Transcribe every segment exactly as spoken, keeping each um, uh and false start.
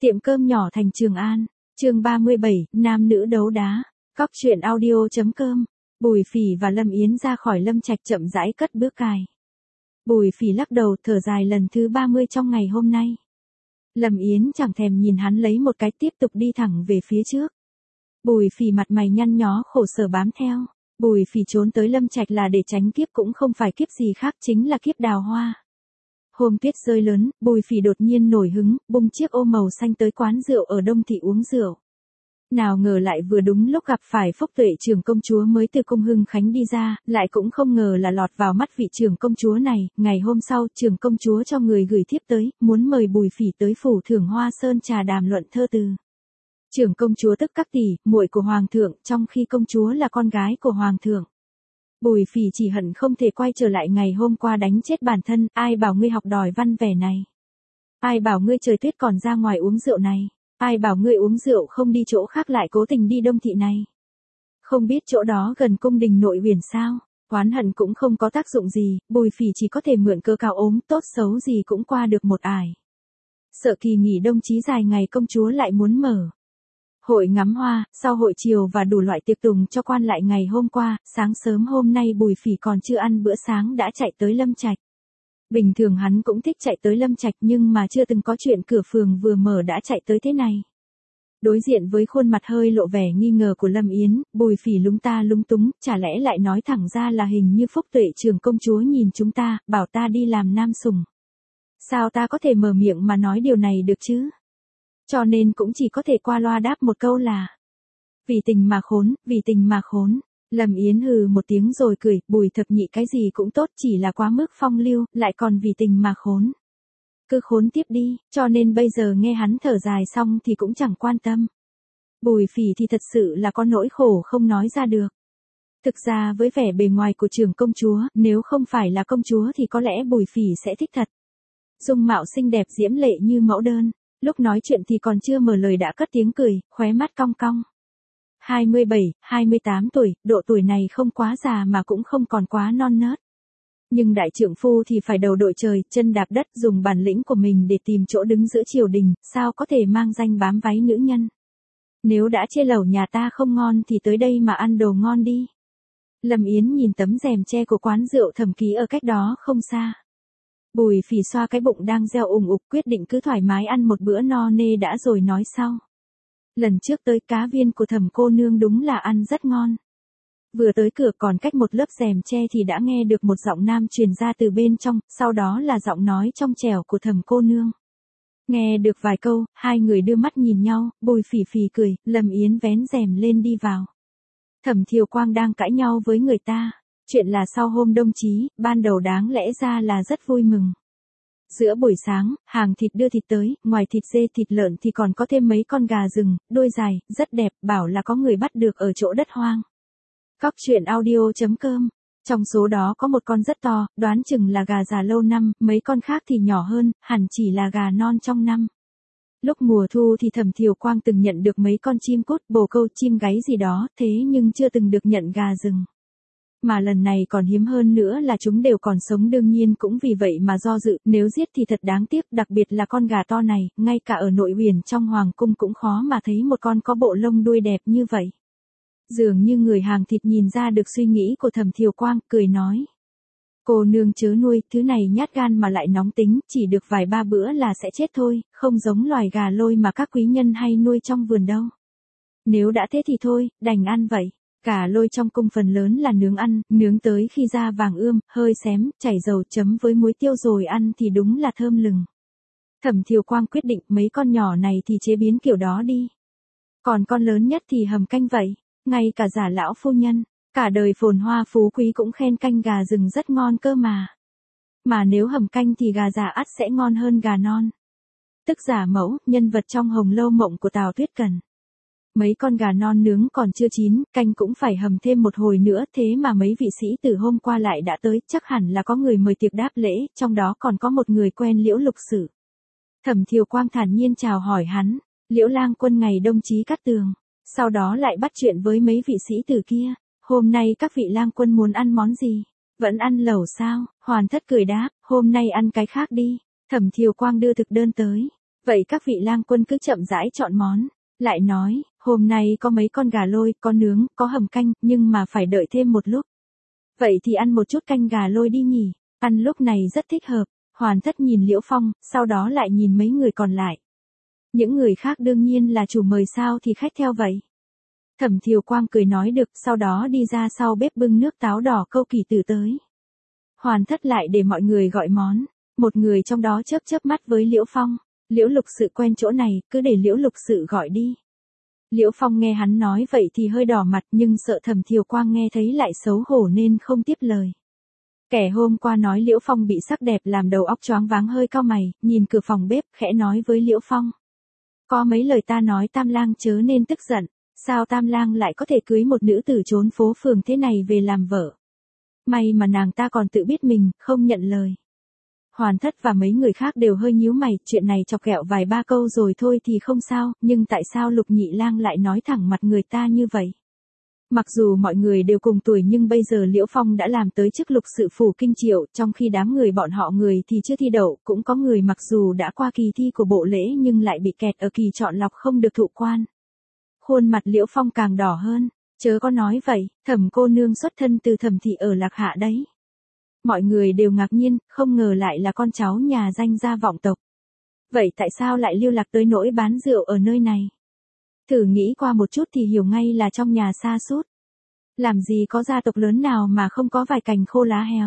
Tiệm cơm nhỏ thành Trường An, chương ba mươi bảy, nam nữ đấu đá, cóc truyện audio.com, Bùi Phỉ và Lâm Yến ra khỏi Lâm Trạch chậm rãi cất bước cài. Bùi Phỉ lắc đầu thở dài lần thứ ba mươi trong ngày hôm nay. Lâm Yến chẳng thèm nhìn hắn lấy một cái tiếp tục đi thẳng về phía trước. Bùi Phỉ mặt mày nhăn nhó khổ sở bám theo. Bùi Phỉ trốn tới Lâm Trạch là để tránh kiếp cũng không phải kiếp gì khác chính là kiếp đào hoa. Hôm tuyết rơi lớn, Bùi Phỉ đột nhiên nổi hứng, bung chiếc ô màu xanh tới quán rượu ở Đông Thị uống rượu. Nào ngờ lại vừa đúng lúc gặp phải Phúc Tuệ trưởng công chúa mới từ cung Hưng Khánh đi ra, lại cũng không ngờ là lọt vào mắt vị trưởng công chúa này. Ngày hôm sau, trưởng công chúa cho người gửi thiếp tới, muốn mời Bùi Phỉ tới phủ thưởng Hoa Sơn trà đàm luận thơ từ. Trưởng công chúa tức các tỷ, muội của hoàng thượng, trong khi công chúa là con gái của hoàng thượng. Bùi Phỉ chỉ hận không thể quay trở lại ngày hôm qua đánh chết bản thân, ai bảo ngươi học đòi văn vẻ này. Ai bảo ngươi trời tuyết còn ra ngoài uống rượu này. Ai bảo ngươi uống rượu không đi chỗ khác lại cố tình đi Đông Thị này. Không biết chỗ đó gần cung đình Nội Uyển sao, oán hận cũng không có tác dụng gì, Bùi Phỉ chỉ có thể mượn cơ cao ốm tốt xấu gì cũng qua được một ải. Sợ kỳ nghỉ đông chí dài ngày công chúa lại muốn mở hội ngắm hoa, sau hội chiều và đủ loại tiệc tùng cho quan lại ngày hôm qua, sáng sớm hôm nay Bùi Phỉ còn chưa ăn bữa sáng đã chạy tới Lâm Trạch. Bình thường hắn cũng thích chạy tới Lâm Trạch nhưng mà chưa từng có chuyện cửa phường vừa mở đã chạy tới thế này. Đối diện với khuôn mặt hơi lộ vẻ nghi ngờ của Lâm Yến, Bùi Phỉ lúng ta lúng túng, chả lẽ lại nói thẳng ra là hình như Phúc Tuệ trưởng công chúa nhìn chúng ta, bảo ta đi làm nam sủng. Sao ta có thể mở miệng mà nói điều này được chứ? Cho nên cũng chỉ có thể qua loa đáp một câu là vì tình mà khốn, vì tình mà khốn. Lâm Yến hừ một tiếng rồi cười, Bùi thập nhị cái gì cũng tốt chỉ là quá mức phong lưu, lại còn vì tình mà khốn. Cứ khốn tiếp đi, cho nên bây giờ nghe hắn thở dài xong thì cũng chẳng quan tâm. Bùi Phỉ thì thật sự là có nỗi khổ không nói ra được. Thực ra với vẻ bề ngoài của trưởng công chúa, nếu không phải là công chúa thì có lẽ Bùi Phỉ sẽ thích thật. Dung mạo xinh đẹp diễm lệ như mẫu đơn, lúc nói chuyện thì còn chưa mở lời đã cất tiếng cười, khóe mắt cong cong. hai mươi bảy, hai mươi tám tuổi, độ tuổi này không quá già mà cũng không còn quá non nớt. Nhưng đại trượng phu thì phải đầu đội trời, chân đạp đất dùng bản lĩnh của mình để tìm chỗ đứng giữa triều đình, sao có thể mang danh bám váy nữ nhân. Nếu đã chê lẩu nhà ta không ngon thì tới đây mà ăn đồ ngon đi. Lâm Yến nhìn tấm rèm tre của quán rượu Thẩm Ký ở cách đó không xa. Bùi Phỉ xoa cái bụng đang reo ủng ục quyết định cứ thoải mái ăn một bữa no nê đã rồi nói sau. Lần trước tới cá viên của Thẩm cô nương đúng là ăn rất ngon. Vừa tới cửa còn cách một lớp rèm tre thì đã nghe được một giọng nam truyền ra từ bên trong, sau đó là giọng nói trong trẻo của Thẩm cô nương. Nghe được vài câu, hai người đưa mắt nhìn nhau, Bùi Phỉ phì cười, Lâm Yến vén rèm lên đi vào. Thẩm Thiều Quang đang cãi nhau với người ta. Chuyện là sau hôm đông chí, ban đầu đáng lẽ ra là rất vui mừng. Giữa buổi sáng, hàng thịt đưa thịt tới, ngoài thịt dê thịt lợn thì còn có thêm mấy con gà rừng, đuôi dài, rất đẹp, bảo là có người bắt được ở chỗ đất hoang. Cóc truyện audio.com. Trong số đó có một con rất to, đoán chừng là gà già lâu năm, mấy con khác thì nhỏ hơn, hẳn chỉ là gà non trong năm. Lúc mùa thu thì Thẩm Thiều Quang từng nhận được mấy con chim cút, bồ câu, chim gáy gì đó, thế nhưng chưa từng được nhận gà rừng. Mà lần này còn hiếm hơn nữa là chúng đều còn sống đương nhiên cũng vì vậy mà do dự, nếu giết thì thật đáng tiếc, đặc biệt là con gà to này, ngay cả ở Nội Uyển trong hoàng cung cũng khó mà thấy một con có bộ lông đuôi đẹp như vậy. Dường như người hàng thịt nhìn ra được suy nghĩ của Thẩm Thiều Quang, cười nói. Cô nương chớ nuôi, thứ này nhát gan mà lại nóng tính, chỉ được vài ba bữa là sẽ chết thôi, không giống loài gà lôi mà các quý nhân hay nuôi trong vườn đâu. Nếu đã thế thì thôi, đành ăn vậy. Cả lôi trong cung phần lớn là nướng ăn, nướng tới khi da vàng ươm, hơi xém, chảy dầu chấm với muối tiêu rồi ăn thì đúng là thơm lừng. Thẩm Thiều Quang quyết định mấy con nhỏ này thì chế biến kiểu đó đi. Còn con lớn nhất thì hầm canh vậy, ngay cả giả lão phu nhân, cả đời phồn hoa phú quý cũng khen canh gà rừng rất ngon cơ mà. Mà nếu hầm canh thì gà già ắt sẽ ngon hơn gà non. Tức giả mẫu, nhân vật trong Hồng Lâu Mộng của Tào Tuyết Cần. Mấy con gà non nướng còn chưa chín, canh cũng phải hầm thêm một hồi nữa, thế mà mấy vị sĩ từ hôm qua lại đã tới, chắc hẳn là có người mời tiệc đáp lễ, trong đó còn có một người quen Liễu Lục Sử. Thẩm Thiều Quang thản nhiên chào hỏi hắn, Liễu lang quân ngày đông chí cát tường, sau đó lại bắt chuyện với mấy vị sĩ từ kia, hôm nay các vị lang quân muốn ăn món gì, vẫn ăn lẩu sao, Hoàn Thất cười đáp, hôm nay ăn cái khác đi, Thẩm Thiều Quang đưa thực đơn tới. Vậy các vị lang quân cứ chậm rãi chọn món. Lại nói, hôm nay có mấy con gà lôi, có nướng, có hầm canh, nhưng mà phải đợi thêm một lúc. Vậy thì ăn một chút canh gà lôi đi nhỉ, ăn lúc này rất thích hợp. Hoàn Thất nhìn Liễu Phong, sau đó lại nhìn mấy người còn lại. Những người khác đương nhiên là chủ mời sao thì khách theo vậy. Thẩm Thiều Quang cười nói được, sau đó đi ra sau bếp bưng nước táo đỏ câu kỳ tử tới. Hoàn Thất lại để mọi người gọi món, một người trong đó chớp chớp mắt với Liễu Phong, Liễu Lục Sự quen chỗ này, cứ để Liễu Lục Sự gọi đi. Liễu Phong nghe hắn nói vậy thì hơi đỏ mặt nhưng sợ Thẩm Thiều Quang nghe thấy lại xấu hổ nên không tiếp lời. Kẻ hôm qua nói Liễu Phong bị sắc đẹp làm đầu óc choáng váng hơi cau mày, nhìn cửa phòng bếp, khẽ nói với Liễu Phong. Có mấy lời ta nói Tam Lang chớ nên tức giận, sao Tam Lang lại có thể cưới một nữ tử trốn phố phường thế này về làm vợ. May mà nàng ta còn tự biết mình, không nhận lời. Hoàn Thất và mấy người khác đều hơi nhíu mày, chuyện này chọc ghẹo vài ba câu rồi thôi thì không sao, nhưng tại sao Lục Nhị Lang lại nói thẳng mặt người ta như vậy? Mặc dù mọi người đều cùng tuổi nhưng bây giờ Liễu Phong đã làm tới chức lục sự phủ kinh triệu, trong khi đám người bọn họ người thì chưa thi đậu, cũng có người mặc dù đã qua kỳ thi của bộ lễ nhưng lại bị kẹt ở kỳ chọn lọc không được thụ quan. Khuôn mặt Liễu Phong càng đỏ hơn, chớ có nói vậy, Thẩm cô nương xuất thân từ Thẩm thị ở Lạc Hạ đấy. Mọi người đều ngạc nhiên, không ngờ lại là con cháu nhà danh gia vọng tộc. Vậy tại sao lại lưu lạc tới nỗi bán rượu ở nơi này? Thử nghĩ qua một chút thì hiểu ngay là trong nhà sa sút. Làm gì có gia tộc lớn nào mà không có vài cành khô lá héo.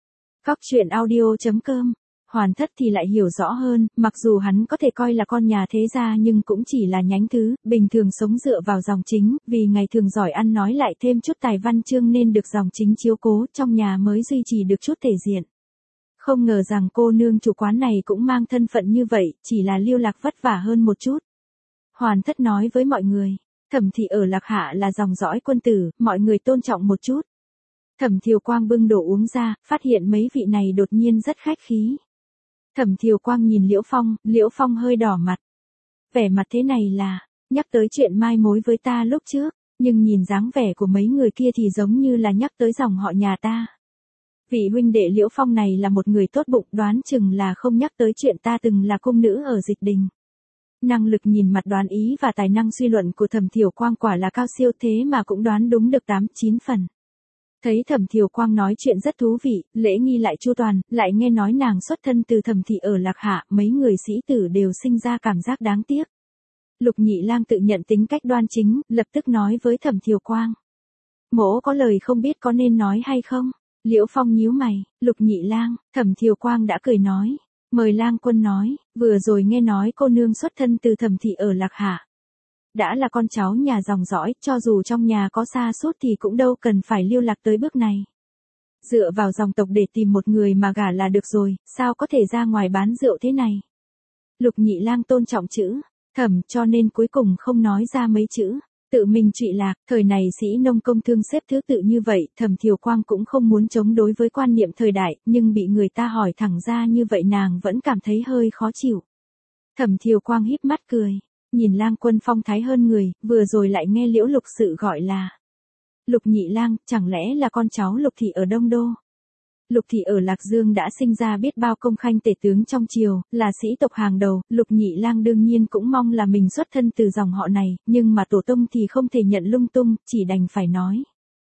Cóc truyện audio chấm com. Hoàn Thất thì lại hiểu rõ hơn, mặc dù hắn có thể coi là con nhà thế gia nhưng cũng chỉ là nhánh thứ, bình thường sống dựa vào dòng chính, vì ngày thường giỏi ăn nói lại thêm chút tài văn chương nên được dòng chính chiếu cố, trong nhà mới duy trì được chút thể diện. Không ngờ rằng cô nương chủ quán này cũng mang thân phận như vậy, chỉ là lưu lạc vất vả hơn một chút. Hoàn Thất nói với mọi người, Thẩm thị ở Lạc Hạ là dòng dõi quân tử, mọi người tôn trọng một chút. Thẩm Thiều Quang bưng đồ uống ra, phát hiện mấy vị này đột nhiên rất khách khí. Thẩm Thiều Quang nhìn Liễu Phong, Liễu Phong hơi đỏ mặt. Vẻ mặt thế này là, nhắc tới chuyện mai mối với ta lúc trước, nhưng nhìn dáng vẻ của mấy người kia thì giống như là nhắc tới dòng họ nhà ta. Vị huynh đệ Liễu Phong này là một người tốt bụng, đoán chừng là không nhắc tới chuyện ta từng là cung nữ ở Dịch Đình. Năng lực nhìn mặt đoán ý và tài năng suy luận của Thẩm Thiều Quang quả là cao siêu thế mà cũng đoán đúng được tám chín phần. Thấy Thẩm Thiều Quang nói chuyện rất thú vị, lễ nghi lại chu toàn, lại nghe nói nàng xuất thân từ Thẩm thị ở Lạc Hạ, mấy người sĩ tử đều sinh ra cảm giác đáng tiếc. Lục Nhị Lang tự nhận tính cách đoan chính, lập tức nói với Thẩm Thiều Quang. Mỗ có lời không biết có nên nói hay không? Liễu Phong nhíu mày, Lục Nhị Lang, Thẩm Thiều Quang đã cười nói. Mời Lang quân nói, vừa rồi nghe nói cô nương xuất thân từ Thẩm thị ở Lạc Hạ. Đã là con cháu nhà dòng dõi, cho dù trong nhà có sa sút thì cũng đâu cần phải lưu lạc tới bước này. Dựa vào dòng tộc để tìm một người mà gả là được rồi, sao có thể ra ngoài bán rượu thế này? Lục Nhị Lang tôn trọng chữ, Thẩm cho nên cuối cùng không nói ra mấy chữ. Tự mình trụy lạc, thời này sĩ nông công thương xếp thứ tự như vậy, Thẩm Thiều Quang cũng không muốn chống đối với quan niệm thời đại, nhưng bị người ta hỏi thẳng ra như vậy nàng vẫn cảm thấy hơi khó chịu. Thẩm Thiều Quang híp mắt cười, nhìn Lang quân phong thái hơn người, vừa rồi lại nghe Liễu Lục Sự gọi là Lục Nhị Lang, chẳng lẽ là con cháu Lục thị ở Đông Đô? Lục thị ở Lạc Dương đã sinh ra biết bao công khanh tể tướng trong triều, là sĩ tộc hàng đầu, Lục Nhị Lang đương nhiên cũng mong là mình xuất thân từ dòng họ này, nhưng mà tổ tông thì không thể nhận lung tung, chỉ đành phải nói.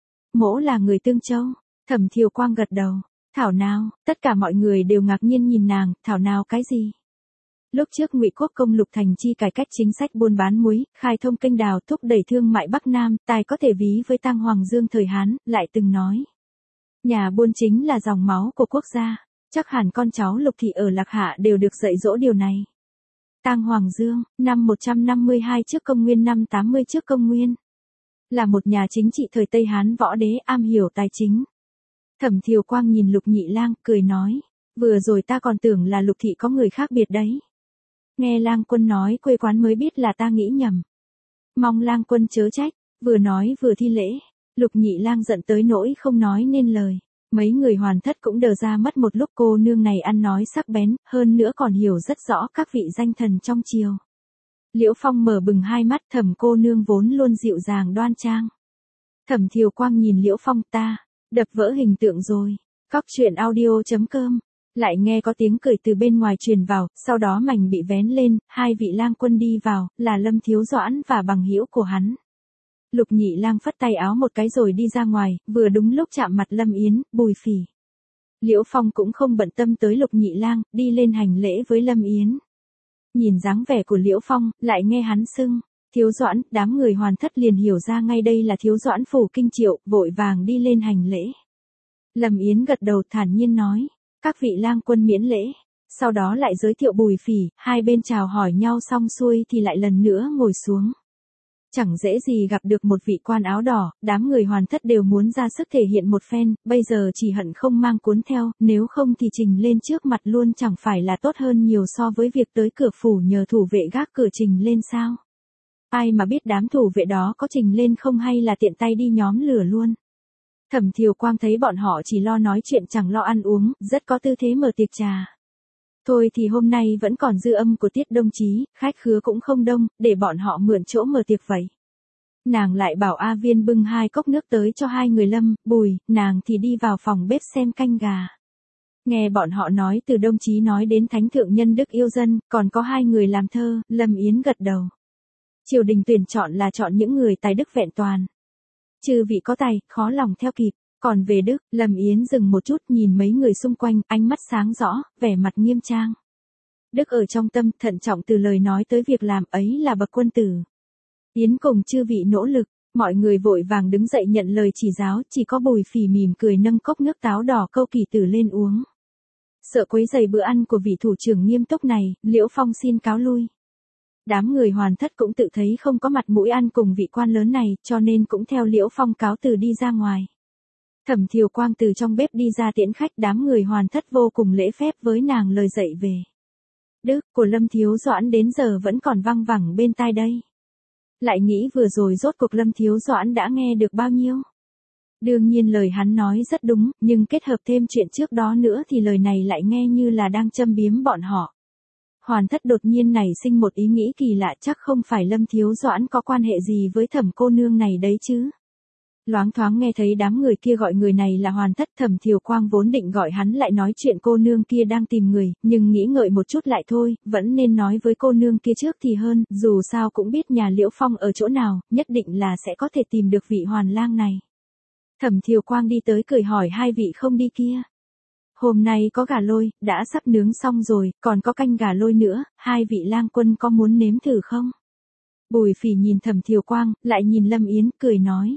Mỗ là người Tương Châu. Thẩm Thiều Quang gật đầu, thảo nào, tất cả mọi người đều ngạc nhiên nhìn nàng, thảo nào cái gì? Lúc trước Ngụy Quốc công Lục Thành Chi cải cách chính sách buôn bán muối, khai thông kênh đào thúc đẩy thương mại Bắc Nam, tài có thể ví với Tang Hoàng Dương thời Hán, lại từng nói. Nhà buôn chính là dòng máu của quốc gia, chắc hẳn con cháu Lục thị ở Lạc Hạ đều được dạy dỗ điều này. Tang Hoàng Dương, năm một trăm năm mươi hai trước công nguyên năm tám mươi trước công nguyên. Là một nhà chính trị thời Tây Hán võ đế am hiểu tài chính. Thẩm Thiều Quang nhìn Lục Nhị Lang, cười nói, vừa rồi ta còn tưởng là Lục thị có người khác biệt đấy. Nghe Lang quân nói quê quán mới biết là ta nghĩ nhầm. Mong Lang quân chớ trách, vừa nói vừa thi lễ. Lục Nhị Lang giận tới nỗi không nói nên lời. Mấy người Hoàn Thất cũng đờ ra mất một lúc, cô nương này ăn nói sắc bén, hơn nữa còn hiểu rất rõ các vị danh thần trong triều. Liễu Phong mở bừng hai mắt, Thẩm cô nương vốn luôn dịu dàng đoan trang. Thẩm Thiều Quang nhìn Liễu Phong, ta, đập vỡ hình tượng rồi. Cóc truyện audio chấm com Lại nghe có tiếng cười từ bên ngoài truyền vào, sau đó mảnh bị vén lên, hai vị lang quân đi vào, là Lâm Thiếu Doãn và bằng hữu của hắn. Lục Nhị Lang phất tay áo một cái rồi đi ra ngoài, vừa đúng lúc chạm mặt Lâm Yến, Bùi Phỉ. Liễu Phong cũng không bận tâm tới Lục Nhị Lang, đi lên hành lễ với Lâm Yến. Nhìn dáng vẻ của Liễu Phong, lại nghe hắn xưng, Thiếu Doãn, đám người Hoàn Thất liền hiểu ra ngay đây là Thiếu Doãn phủ Kinh Triệu, vội vàng đi lên hành lễ. Lâm Yến gật đầu thản nhiên nói, các vị lang quân miễn lễ. Sau đó lại giới thiệu Bùi Phỉ, hai bên chào hỏi nhau xong xuôi thì lại lần nữa ngồi xuống. Chẳng dễ gì gặp được một vị quan áo đỏ, đám người Hoàn Thất đều muốn ra sức thể hiện một phen, bây giờ chỉ hận không mang cuốn theo, nếu không thì trình lên trước mặt luôn chẳng phải là tốt hơn nhiều so với việc tới cửa phủ nhờ thủ vệ gác cửa trình lên sao. Ai mà biết đám thủ vệ đó có trình lên không hay là tiện tay đi nhóm lửa luôn. Thẩm Thiều Quang thấy bọn họ chỉ lo nói chuyện chẳng lo ăn uống, rất có tư thế mở tiệc trà. Thôi thì hôm nay vẫn còn dư âm của Tiết Đông Chí, khách khứa cũng không đông, để bọn họ mượn chỗ mở tiệc vậy. Nàng lại bảo A Viên bưng hai cốc nước tới cho hai người Lâm, Bùi, nàng thì đi vào phòng bếp xem canh gà. Nghe bọn họ nói từ Đông Chí nói đến Thánh Thượng Nhân Đức yêu dân, còn có hai người làm thơ, Lâm Yến gật đầu. Triều đình tuyển chọn là chọn những người tài đức vẹn toàn. Chư vị có tài, khó lòng theo kịp. Còn về Đức, Lâm Yến dừng một chút nhìn mấy người xung quanh, ánh mắt sáng rõ, vẻ mặt nghiêm trang. Đức ở trong tâm, thận trọng từ lời nói tới việc làm ấy là bậc quân tử. Yến cùng chư vị nỗ lực, mọi người vội vàng đứng dậy nhận lời chỉ giáo, chỉ có Bùi Phỉ mỉm cười nâng cốc nước táo đỏ câu kỳ tử lên uống. Sợ quấy rầy bữa ăn của vị thủ trưởng nghiêm túc này, Liễu Phong xin cáo lui. Đám người Hoàn Thất cũng tự thấy không có mặt mũi ăn cùng vị quan lớn này, cho nên cũng theo Liễu Phong cáo từ đi ra ngoài. Thẩm Thiều Quang từ trong bếp đi ra tiễn khách, đám người Hoàn Thất vô cùng lễ phép với nàng lời dạy về Đức của Lâm Thiếu Doãn đến giờ vẫn còn văng vẳng bên tai đây. Lại nghĩ vừa rồi rốt cuộc Lâm Thiếu Doãn đã nghe được bao nhiêu. Đương nhiên lời hắn nói rất đúng, nhưng kết hợp thêm chuyện trước đó nữa thì lời này lại nghe như là đang châm biếm bọn họ. Hoàn Thất đột nhiên nảy sinh một ý nghĩ kỳ lạ, chắc không phải Lâm Thiếu Doãn có quan hệ gì với Thẩm cô nương này đấy chứ. Loáng thoáng nghe thấy đám người kia gọi người này là Hoàn Thất, Thẩm Thiều Quang vốn định gọi hắn lại nói chuyện cô nương kia đang tìm người, nhưng nghĩ ngợi một chút lại thôi, vẫn nên nói với cô nương kia trước thì hơn, dù sao cũng biết nhà Liễu Phong ở chỗ nào, nhất định là sẽ có thể tìm được vị Hoàn lang này. Thẩm Thiều Quang đi tới cười hỏi hai vị không đi kia. Hôm nay có gà lôi, đã sắp nướng xong rồi, còn có canh gà lôi nữa, hai vị lang quân có muốn nếm thử không? Bùi Phỉ nhìn Thẩm Thiều Quang, lại nhìn Lâm Yến, cười nói.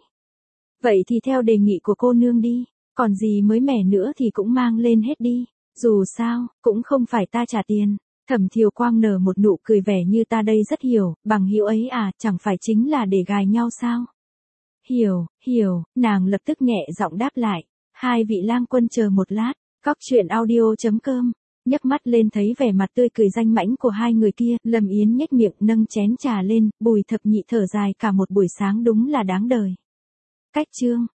Vậy thì theo đề nghị của cô nương đi, còn gì mới mẻ nữa thì cũng mang lên hết đi, dù sao, cũng không phải ta trả tiền. Thẩm Thiều Quang nở một nụ cười vẻ như ta đây rất hiểu, bằng hữu ấy à, chẳng phải chính là để gài nhau sao? Hiểu, hiểu, nàng lập tức nhẹ giọng đáp lại, hai vị lang quân chờ một lát, cóc truyện audio chấm com. Nhấc mắt lên thấy vẻ mặt tươi cười danh mãnh của hai người kia, Lâm Yến nhếch miệng nâng chén trà lên, Bùi Thập Nhị thở dài cả một buổi sáng đúng là đáng đời. Cách chương